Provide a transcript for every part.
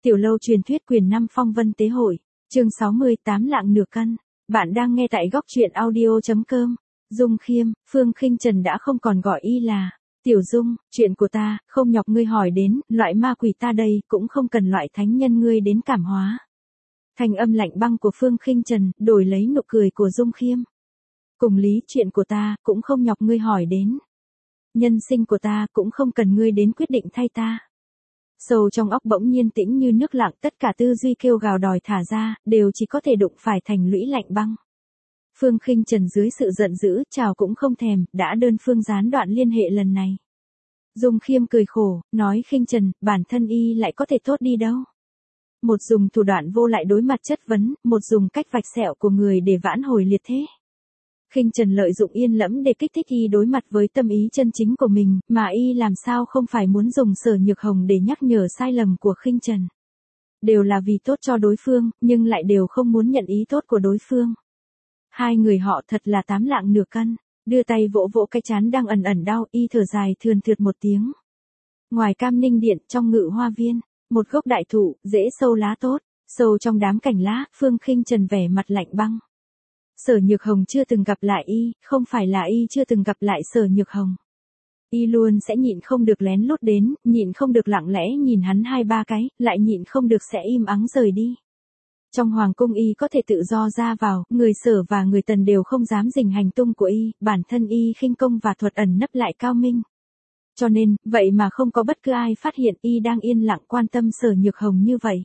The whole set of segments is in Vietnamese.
Tiểu lâu truyền thuyết quyền 5 phong vân tế hội, chương 68 lạng nửa cân. Bạn đang nghe tại góc truyện audio.com. Dung Khiêm, Phương Khinh Trần đã không còn gọi y là Tiểu Dung, chuyện của ta, không nhọc ngươi hỏi đến, loại ma quỷ ta đây, cũng không cần loại thánh nhân ngươi đến cảm hóa. Thanh âm lạnh băng của Phương Khinh Trần, đổi lấy nụ cười của Dung Khiêm. Cùng lý chuyện của ta, cũng không nhọc ngươi hỏi đến. Nhân sinh của ta, cũng không cần ngươi đến quyết định thay ta. Sâu trong óc bỗng nhiên tĩnh như nước lặng, tất cả tư duy kêu gào đòi thả ra, đều chỉ có thể đụng phải thành lũy lạnh băng. Phương Khinh Trần dưới sự giận dữ, chào cũng không thèm, đã đơn phương gián đoạn liên hệ lần này. Dung Khiêm cười khổ, nói Khinh Trần, bản thân y lại có thể tốt đi đâu. Một dùng thủ đoạn vô lại đối mặt chất vấn, một dùng cách vạch sẹo của người để vãn hồi liệt thế. Khinh Trần lợi dụng yên lẫm để kích thích y đối mặt với tâm ý chân chính của mình, mà y làm sao không phải muốn dùng Sở Nhược Hồng để nhắc nhở sai lầm của Khinh Trần. Đều là vì tốt cho đối phương, nhưng lại đều không muốn nhận ý tốt của đối phương. Hai người họ thật là 8 lạng nửa cân, đưa tay vỗ vỗ cái trán đang ẩn ẩn đau, y thở dài thườn thượt một tiếng. Ngoài Cam Ninh Điện, trong Ngự Hoa Viên, một gốc đại thụ, rễ sâu lá tốt, sâu trong đám cành lá, Phương Khinh Trần vẻ mặt lạnh băng. Sở Nhược Hồng chưa từng gặp lại y, không phải là y chưa từng gặp lại Sở Nhược Hồng. Y luôn sẽ nhịn không được lén lút đến, nhịn không được lặng lẽ nhìn hắn 2-3 cái, lại nhịn không được sẽ im ắng rời đi. Trong hoàng cung y có thể tự do ra vào, người Sở và người Tần đều không dám rình hành tung của y, bản thân y khinh công và thuật ẩn nấp lại cao minh. Cho nên, vậy mà không có bất cứ ai phát hiện y đang yên lặng quan tâm Sở Nhược Hồng như vậy.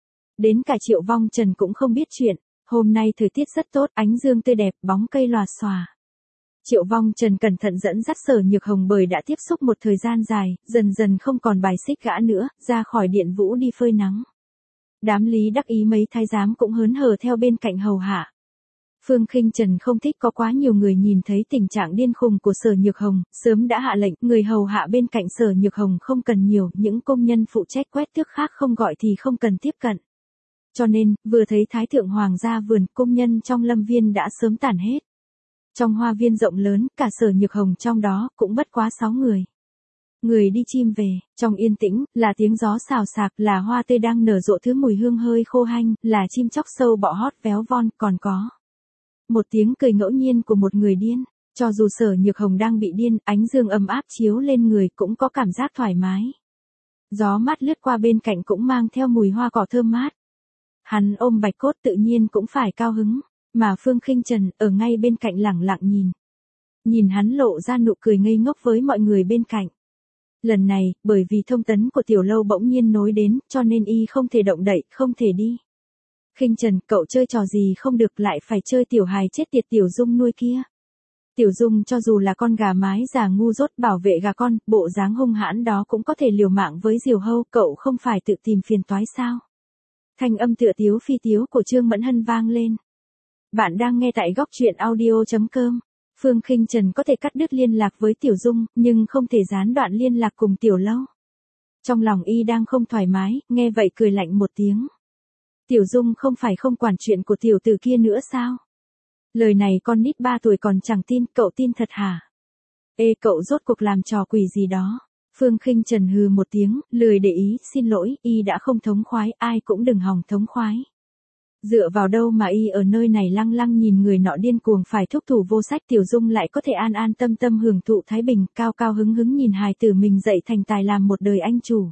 Đến cả Triệu Vong Trần cũng không biết chuyện. Hôm nay thời tiết rất tốt, ánh dương tươi đẹp, bóng cây lòa xòa. Triệu Vong Trần cẩn thận dẫn dắt Sở Nhược Hồng bởi đã tiếp xúc một thời gian dài, dần dần không còn bài xích gã nữa, ra khỏi điện vũ đi phơi nắng. Đám Lý đắc ý mấy thái giám cũng hớn hở theo bên cạnh hầu hạ. Phương Khinh Trần không thích có quá nhiều người nhìn thấy tình trạng điên khùng của Sở Nhược Hồng, sớm đã hạ lệnh, người hầu hạ bên cạnh Sở Nhược Hồng không cần nhiều, những công nhân phụ trách quét tước khác không gọi thì không cần tiếp cận. Cho nên, vừa thấy Thái Thượng Hoàng gia vườn, công nhân trong lâm viên đã sớm tản hết. Trong hoa viên rộng lớn, cả Sở Nhược Hồng trong đó, cũng bất quá 6 người. Người đi chim về, trong yên tĩnh, là tiếng gió xào xạc, là hoa tươi đang nở rộ thứ mùi hương hơi khô hanh, là chim chóc sâu bọ hót véo von, còn có một tiếng cười ngẫu nhiên của một người điên. Cho dù Sở Nhược Hồng đang bị điên, ánh dương ấm áp chiếu lên người cũng có cảm giác thoải mái. Gió mát lướt qua bên cạnh cũng mang theo mùi hoa cỏ thơm mát. Hắn ôm Bạch Cốt tự nhiên cũng phải cao hứng, mà Phương Khinh Trần ở ngay bên cạnh lẳng lặng nhìn. Nhìn hắn lộ ra nụ cười ngây ngốc với mọi người bên cạnh. Lần này, bởi vì thông tấn của tiểu lâu bỗng nhiên nối đến, cho nên y không thể động đậy, không thể đi. Khinh Trần, cậu chơi trò gì không được lại phải chơi tiểu hài chết tiệt Tiểu Dung nuôi kia. Tiểu Dung cho dù là con gà mái già ngu dốt bảo vệ gà con, bộ dáng hung hãn đó cũng có thể liều mạng với Diều Hâu, cậu không phải tự tìm phiền toái sao? Thanh âm tựa tiếu phi tiếu của Trương Mẫn Hân vang lên. Bạn đang nghe tại góc truyện audio.com. Phương Khinh Trần có thể cắt đứt liên lạc với Tiểu Dung, nhưng không thể gián đoạn liên lạc cùng Tiểu Lâu. Trong lòng y đang không thoải mái, nghe vậy cười lạnh một tiếng. Tiểu Dung không phải không quản chuyện của tiểu tử kia nữa sao? Lời này con nít 3 tuổi còn chẳng tin, cậu tin thật hả? Ê, cậu rốt cuộc làm trò quỷ gì đó? Phương Khinh Trần hừ một tiếng, lười để ý, xin lỗi, y đã không thống khoái, ai cũng đừng hòng thống khoái. Dựa vào đâu mà y ở nơi này lăng lăng nhìn người nọ điên cuồng phải thúc thủ vô sách, Tiểu Dung lại có thể an an tâm tâm hưởng thụ thái bình, cao cao hứng hứng nhìn hài tử mình dậy thành tài làm một đời anh chủ.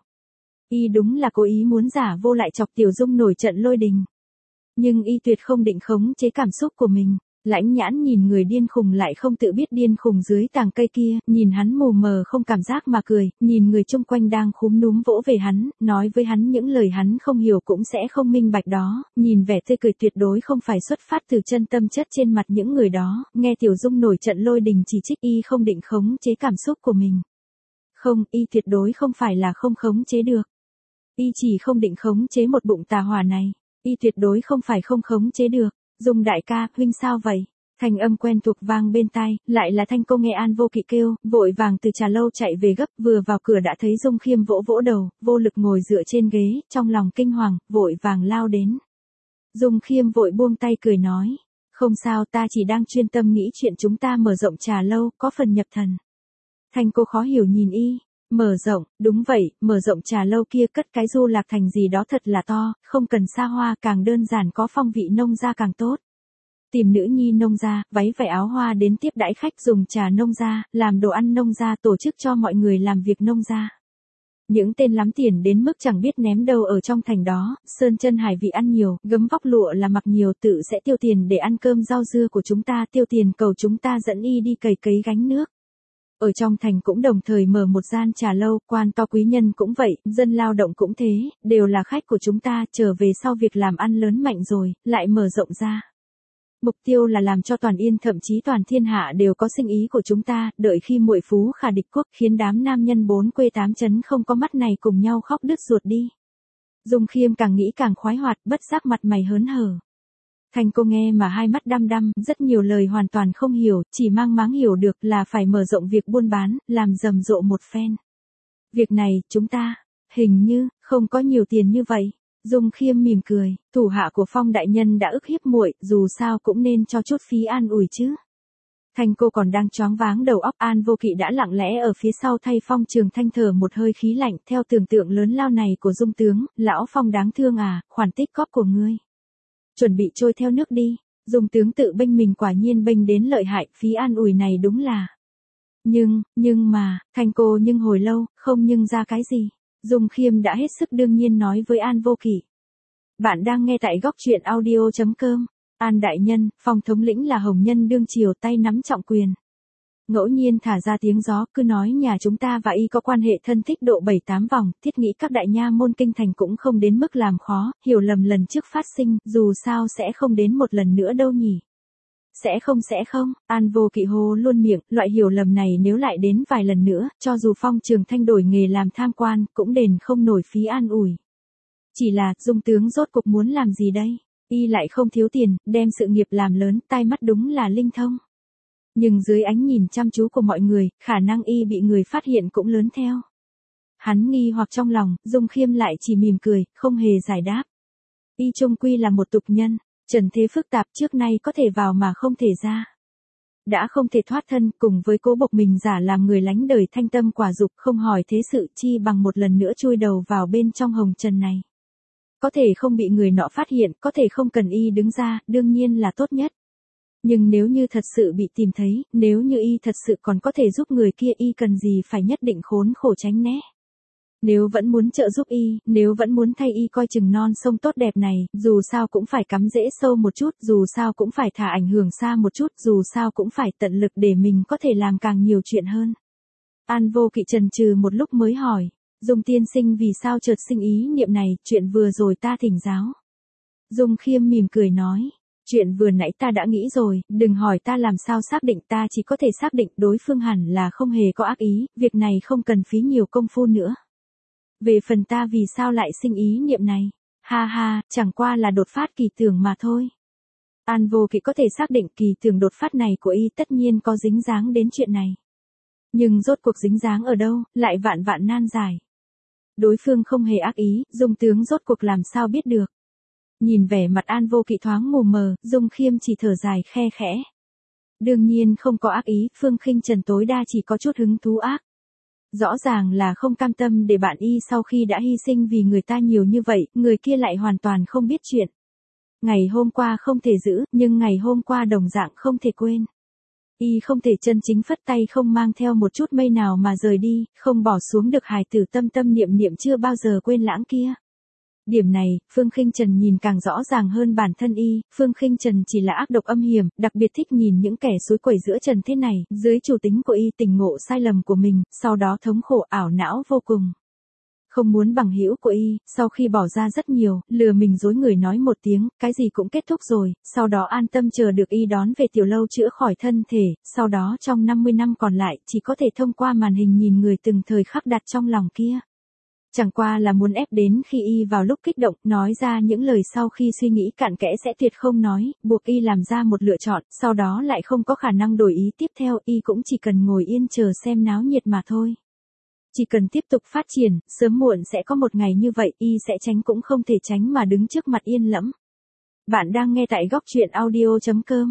Y đúng là cố ý muốn giả vô lại chọc Tiểu Dung nổi trận lôi đình. Nhưng y tuyệt không định khống chế cảm xúc của mình. Lãnh Nhãn nhìn người điên khùng lại không tự biết điên khùng dưới tàng cây kia, nhìn hắn mù mờ không cảm giác mà cười, nhìn người chung quanh đang khúm núm vỗ về hắn, nói với hắn những lời hắn không hiểu cũng sẽ không minh bạch đó, nhìn vẻ tươi cười tuyệt đối không phải xuất phát từ chân tâm chất trên mặt những người đó, nghe Tiểu Dung nổi trận lôi đình chỉ trích y không định khống chế cảm xúc của mình. Không, y tuyệt đối không phải là không khống chế được. Y chỉ không định khống chế một bụng tà hỏa này, y tuyệt đối không phải không khống chế được. Dung đại ca, huynh sao vậy? Thanh âm quen thuộc vang bên tai, lại là Thanh cô nghe An Vô Kỵ kêu, vội vàng từ trà lâu chạy về gấp, vừa vào cửa đã thấy Dung Khiêm vỗ vỗ đầu, vô lực ngồi dựa trên ghế, trong lòng kinh hoàng, vội vàng lao đến. Dung Khiêm vội buông tay cười nói, không sao, ta chỉ đang chuyên tâm nghĩ chuyện chúng ta mở rộng trà lâu, có phần nhập thần. Thanh cô khó hiểu nhìn y, Mở rộng, đúng vậy, mở rộng trà lâu kia cất cái Du Lạc Thành gì đó thật là to, không cần xa hoa, càng đơn giản có phong vị nông gia càng tốt. Tìm nữ nhi nông gia, váy vải áo hoa đến tiếp đãi khách, dùng trà nông gia, làm đồ ăn nông gia, tổ chức cho mọi người làm việc nông gia. Những tên lắm tiền đến mức chẳng biết ném đâu ở trong thành đó, sơn chân hải vị ăn nhiều, gấm vóc lụa là mặc nhiều, tự sẽ tiêu tiền để ăn cơm rau dưa của chúng ta, tiêu tiền cầu chúng ta dẫn y đi cày cấy gánh nước. Ở trong thành cũng đồng thời mở một gian trà lâu, quan to quý nhân cũng vậy, dân lao động cũng thế, đều là khách của chúng ta, trở về sau việc làm ăn lớn mạnh rồi, lại mở rộng ra. Mục tiêu là làm cho toàn Yên thậm chí toàn thiên hạ đều có sinh ý của chúng ta, đợi khi muội phú khả địch quốc, khiến đám nam nhân bốn quê tám chấn không có mắt này cùng nhau khóc đứt ruột đi. Dung Khiêm càng nghĩ càng khoái hoạt, bất giác mặt mày hớn hở. Thành cô nghe mà hai mắt đăm đăm, rất nhiều lời hoàn toàn không hiểu, chỉ mang máng hiểu được là phải mở rộng việc buôn bán, làm rầm rộ một phen. Việc này, chúng ta, hình như, không có nhiều tiền như vậy. Dung Khiêm mỉm cười, thủ hạ của Phong đại nhân đã ức hiếp muội, dù sao cũng nên cho chút phí an ủi chứ. Thành cô còn đang choáng váng đầu óc, An Vô Kỵ đã lặng lẽ ở phía sau thay Phong Trường Thanh thở một hơi khí lạnh, theo tưởng tượng lớn lao này của Dung tướng, lão Phong đáng thương à, khoản tích cóp của ngươi. Chuẩn bị trôi theo nước đi, Dung tướng tự bênh mình quả nhiên bênh đến lợi hại, phí an ủi này đúng là. Nhưng mà, Thành cô nhưng hồi lâu, không nhưng ra cái gì. Dung Khiêm đã hết sức đương nhiên nói với An Vô Kỵ. Bạn đang nghe tại góc truyện audio.com. An đại nhân, Phong thống lĩnh là hồng nhân đương triều, tay nắm trọng quyền. Ngẫu nhiên thả ra tiếng gió, cứ nói nhà chúng ta và y có quan hệ thân thích độ 7-8 vòng, thiết nghĩ các đại nha môn kinh thành cũng không đến mức làm khó, hiểu lầm lần trước phát sinh, dù sao sẽ không đến một lần nữa đâu nhỉ. Sẽ không, An Vô Kỵ hô luôn miệng, loại hiểu lầm này nếu lại đến vài lần nữa, cho dù Phong Trường Thanh đổi nghề làm tham quan, cũng đền không nổi phí an ủi. Chỉ là, Dung tướng rốt cục muốn làm gì đây? Y lại không thiếu tiền, đem sự nghiệp làm lớn, tai mắt đúng là linh thông. Nhưng dưới ánh nhìn chăm chú của mọi người, khả năng y bị người phát hiện cũng lớn theo. Hắn nghi hoặc trong lòng, Dung Khiêm lại chỉ mỉm cười, không hề giải đáp. Y chung quy là một tục nhân. Trần thế phức tạp, trước nay có thể vào mà không thể ra. Đã không thể thoát thân, cùng với cố bộc mình giả làm người lánh đời, thanh tâm quả dục, không hỏi thế sự, chi bằng một lần nữa chui đầu vào bên trong hồng trần này. Có thể không bị người nọ phát hiện, có thể không cần y đứng ra, đương nhiên là tốt nhất. Nhưng nếu như thật sự bị tìm thấy, nếu như y thật sự còn có thể giúp người kia, y cần gì phải nhất định khốn khổ tránh né. Nếu vẫn muốn trợ giúp y, nếu vẫn muốn thay y coi chừng non sông tốt đẹp này, dù sao cũng phải cắm rễ sâu một chút, dù sao cũng phải thả ảnh hưởng xa một chút, dù sao cũng phải tận lực để mình có thể làm càng nhiều chuyện hơn. An Vô Kỵ chần chừ một lúc mới hỏi, Dung tiên sinh vì sao chợt sinh ý niệm này, chuyện vừa rồi ta thỉnh giáo. Dung Khiêm mỉm cười nói, chuyện vừa nãy ta đã nghĩ rồi, đừng hỏi ta làm sao xác định, ta chỉ có thể xác định đối phương hẳn là không hề có ác ý, việc này không cần phí nhiều công phu nữa. Về phần ta vì sao lại sinh ý niệm này, ha ha, chẳng qua là đột phát kỳ tưởng mà thôi. An Vô Kỵ có thể xác định kỳ tưởng đột phát này của y tất nhiên có dính dáng đến chuyện này. Nhưng rốt cuộc dính dáng ở đâu, lại vạn vạn nan giải. Đối phương không hề ác ý, Dung tướng rốt cuộc làm sao biết được. Nhìn vẻ mặt An Vô Kỵ thoáng mù mờ, Dung Khiêm chỉ thở dài khe khẽ. Đương nhiên không có ác ý, Phương Khinh Trần tối đa chỉ có chút hứng thú ác. Rõ ràng là không cam tâm để bạn y sau khi đã hy sinh vì người ta nhiều như vậy, người kia lại hoàn toàn không biết chuyện. Ngày hôm qua không thể giữ, nhưng ngày hôm qua đồng dạng không thể quên. Y không thể chân chính phất tay không mang theo một chút mây nào mà rời đi, không bỏ xuống được hài tử tâm tâm niệm niệm chưa bao giờ quên lãng kia. Điểm này, Phương Khinh Trần nhìn càng rõ ràng hơn bản thân y, Phương Khinh Trần chỉ là ác độc âm hiểm, đặc biệt thích nhìn những kẻ xối quẩy giữa trần thế này, dưới chủ tính của y tỉnh ngộ sai lầm của mình, sau đó thống khổ ảo não vô cùng. Không muốn bằng hữu của y, sau khi bỏ ra rất nhiều, lừa mình dối người nói một tiếng, cái gì cũng kết thúc rồi, sau đó an tâm chờ được y đón về tiểu lâu chữa khỏi thân thể, sau đó trong 50 năm còn lại, chỉ có thể thông qua màn hình nhìn người từng thời khắc đặt trong lòng kia. Chẳng qua là muốn ép đến khi y vào lúc kích động, nói ra những lời sau khi suy nghĩ cặn kẽ sẽ tuyệt không nói, buộc y làm ra một lựa chọn, sau đó lại không có khả năng đổi ý tiếp theo, y cũng chỉ cần ngồi yên chờ xem náo nhiệt mà thôi. Chỉ cần tiếp tục phát triển, sớm muộn sẽ có một ngày như vậy, y sẽ tránh cũng không thể tránh mà đứng trước mặt yên lẫm. Bạn đang nghe tại góc truyện audio.com.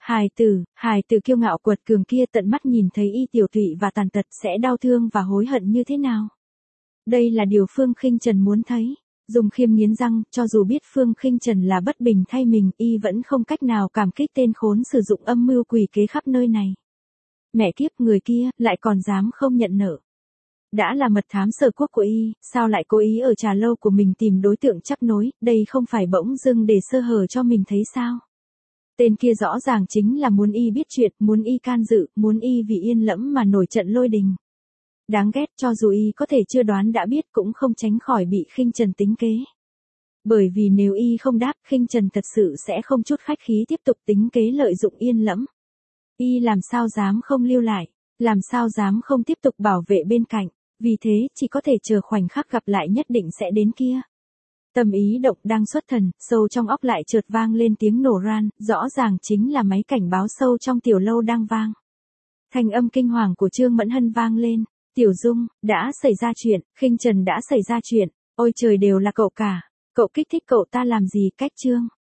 Hài tử kiêu ngạo quật cường kia tận mắt nhìn thấy y tiểu tụy và tàn tật sẽ đau thương và hối hận như thế nào. Đây là điều Phương Khinh Trần muốn thấy. Dung Khiêm nghiến răng, cho dù biết Phương Khinh Trần là bất bình thay mình, y vẫn không cách nào cảm kích tên khốn sử dụng âm mưu quỷ kế khắp nơi này. Mẹ kiếp, người kia, lại còn dám không nhận nợ. Đã là mật thám sở quốc của y, sao lại cố ý ở trà lâu của mình tìm đối tượng chấp nối, đây không phải bỗng dưng để sơ hở cho mình thấy sao? Tên kia rõ ràng chính là muốn y biết chuyện, muốn y can dự, muốn y vì Yên Lẫm mà nổi trận lôi đình. Đáng ghét, cho dù y có thể chưa đoán đã biết cũng không tránh khỏi bị Khinh Trần tính kế. Bởi vì nếu y không đáp, Khinh Trần thật sự sẽ không chút khách khí tiếp tục tính kế lợi dụng Yên Lẫm. Y làm sao dám không lưu lại, làm sao dám không tiếp tục bảo vệ bên cạnh, vì thế chỉ có thể chờ khoảnh khắc gặp lại nhất định sẽ đến kia. Tâm ý động đang xuất thần, sâu trong óc lại chợt vang lên tiếng nổ ran, rõ ràng chính là máy cảnh báo sâu trong tiểu lâu đang vang. Thanh âm kinh hoàng của Trương Mẫn Hân vang lên, Tiểu Dung, đã xảy ra chuyện, Khinh Trần đã xảy ra chuyện, ôi trời đều là cậu cả, cậu kích thích cậu ta làm gì, Cách Trương.